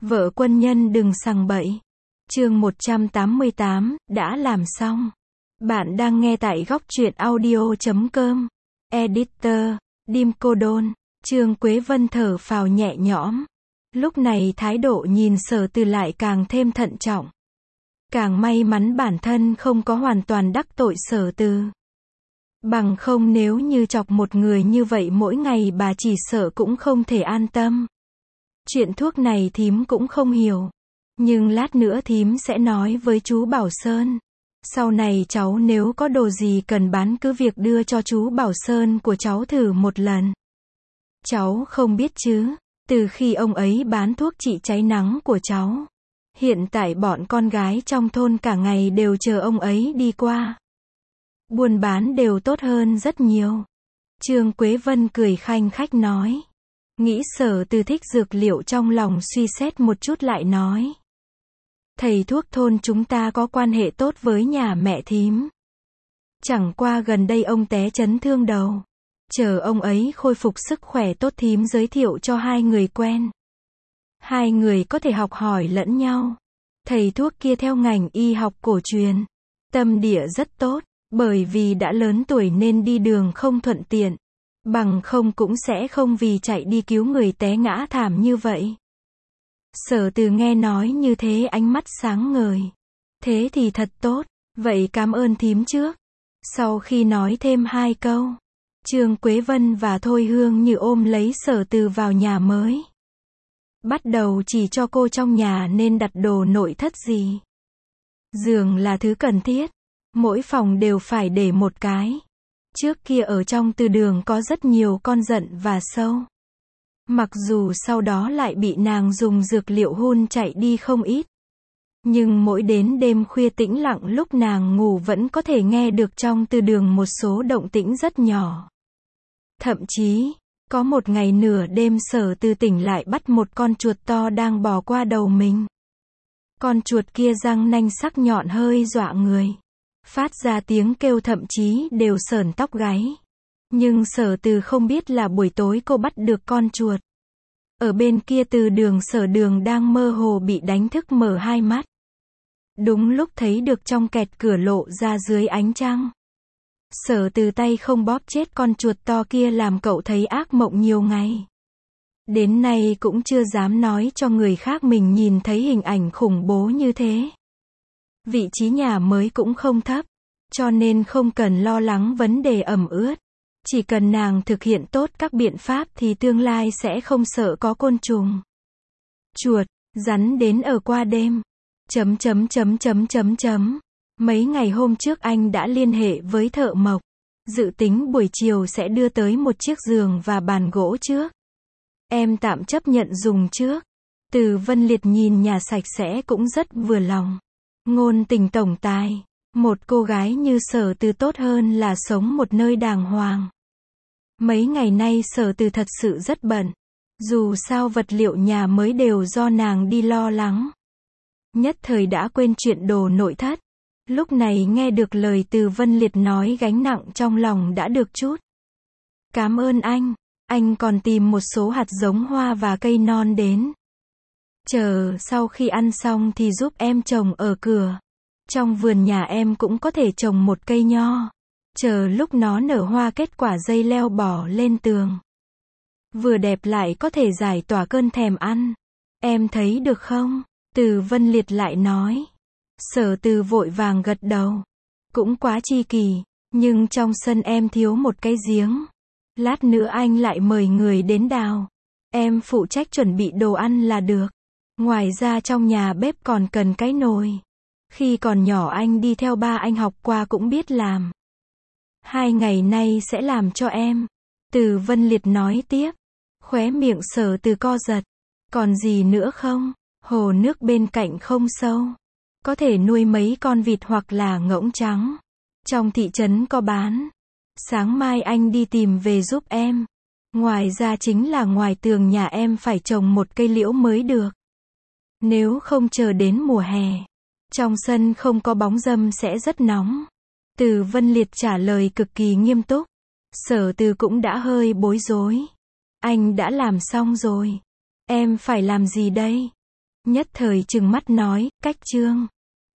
Vợ quân nhân đừng sằng bậy. Chương 188, đã làm xong. Bạn đang nghe tại góc truyện audio.com. Editor, Dim Cô Đôn. Trương Quế Vân thở phào nhẹ nhõm. Lúc này thái độ nhìn Sở Từ lại càng thêm thận trọng. Càng may mắn bản thân không có hoàn toàn đắc tội Sở Từ. Bằng không nếu như chọc một người như vậy mỗi ngày bà chỉ sợ cũng không thể an tâm. Chuyện thuốc này thím cũng không hiểu. Nhưng lát nữa thím sẽ nói với chú Bảo Sơn. Sau này cháu nếu có đồ gì cần bán cứ việc đưa cho chú Bảo Sơn của cháu thử một lần. Cháu không biết chứ, từ khi ông ấy bán thuốc trị cháy nắng của cháu. Hiện tại bọn con gái trong thôn cả ngày đều chờ ông ấy đi qua. Buôn bán đều tốt hơn rất nhiều. Trương Quế Vân cười khanh khách nói. Nghĩ Sở Từ thích dược liệu trong lòng suy xét một chút lại nói. Thầy thuốc thôn chúng ta có quan hệ tốt với nhà mẹ thím. Chẳng qua gần đây ông té chấn thương đầu. Chờ ông ấy khôi phục sức khỏe tốt thím giới thiệu cho hai người quen. Hai người có thể học hỏi lẫn nhau. Thầy thuốc kia theo ngành y học cổ truyền. Tâm địa rất tốt, bởi vì đã lớn tuổi nên đi đường không thuận tiện. Bằng không cũng sẽ không vì chạy đi cứu người té ngã thảm như vậy. Sở Từ nghe nói như thế ánh mắt sáng ngời. Thế thì thật tốt, vậy cảm ơn thím trước. Sau khi nói thêm hai câu, Trương Quế Vân và Thôi Hương Như ôm lấy Sở Từ vào nhà mới. Bắt đầu chỉ cho cô trong nhà nên đặt đồ nội thất gì. Giường là thứ cần thiết, mỗi phòng đều phải để một cái. Trước kia ở trong từ đường có rất nhiều con giận và sâu. Mặc dù sau đó lại bị nàng dùng dược liệu hun chạy đi không ít. Nhưng mỗi đến đêm khuya tĩnh lặng lúc nàng ngủ vẫn có thể nghe được trong từ đường một số động tĩnh rất nhỏ. Thậm chí, có một ngày nửa đêm Sở Từ tỉnh lại bắt một con chuột to đang bò qua đầu mình. Con chuột kia răng nanh sắc nhọn hơi dọa người. Phát ra tiếng kêu thậm chí đều sởn tóc gáy. Nhưng Sở Từ không biết là buổi tối cô bắt được con chuột. Ở bên kia từ đường Sở Đường đang mơ hồ bị đánh thức mở hai mắt. Đúng lúc thấy được trong kẹt cửa lộ ra dưới ánh trăng. Sở Từ tay không bóp chết con chuột to kia làm cậu thấy ác mộng nhiều ngày. Đến nay cũng chưa dám nói cho người khác mình nhìn thấy hình ảnh khủng bố như thế. Vị trí nhà mới cũng không thấp, cho nên không cần lo lắng vấn đề ẩm ướt. Chỉ cần nàng thực hiện tốt các biện pháp thì tương lai sẽ không sợ có côn trùng, chuột, rắn đến ở qua đêm. Mấy ngày hôm trước anh đã liên hệ với thợ mộc. Dự tính buổi chiều sẽ đưa tới một chiếc giường và bàn gỗ trước. Em tạm chấp nhận dùng trước. Từ Vân Liệt nhìn nhà sạch sẽ cũng rất vừa lòng. Ngôn tình tổng tài. Một cô gái như Sở Từ tốt hơn là sống một nơi đàng hoàng. Mấy ngày nay Sở Từ thật sự rất bận. Dù sao vật liệu nhà mới đều do nàng đi lo lắng. Nhất thời đã quên chuyện đồ nội thất. Lúc này nghe được lời Từ Vân Liệt nói gánh nặng trong lòng đã được chút. Cảm ơn anh còn tìm một số hạt giống hoa và cây non đến. Chờ sau khi ăn xong thì giúp em trồng ở cửa. Trong vườn nhà em cũng có thể trồng một cây nho. Chờ lúc nó nở hoa kết quả dây leo bỏ lên tường. Vừa đẹp lại có thể giải tỏa cơn thèm ăn. Em thấy được không? Từ Vân Liệt lại nói. Sở Từ vội vàng gật đầu. Cũng quá chi kỳ, nhưng trong sân em thiếu một cái giếng. Lát nữa anh lại mời người đến đào. Em phụ trách chuẩn bị đồ ăn là được. Ngoài ra trong nhà bếp còn cần cái nồi. Khi còn nhỏ anh đi theo ba anh học qua cũng biết làm. 2 ngày nay sẽ làm cho em. Từ Vân Liệt nói tiếp. Khóe miệng Sở Từ co giật. Còn gì nữa không? Hồ nước bên cạnh không sâu. Có thể nuôi mấy con vịt hoặc là ngỗng trắng. Trong thị trấn có bán. Sáng mai anh đi tìm về giúp em. Ngoài ra chính là ngoài tường nhà em phải trồng một cây liễu mới được. Nếu không chờ đến mùa hè, trong sân không có bóng râm sẽ rất nóng. Từ Vân Liệt trả lời cực kỳ nghiêm túc. Sở Từ cũng đã hơi bối rối. Anh đã làm xong rồi. Em phải làm gì đây? Nhất thời trừng mắt nói, cách chương.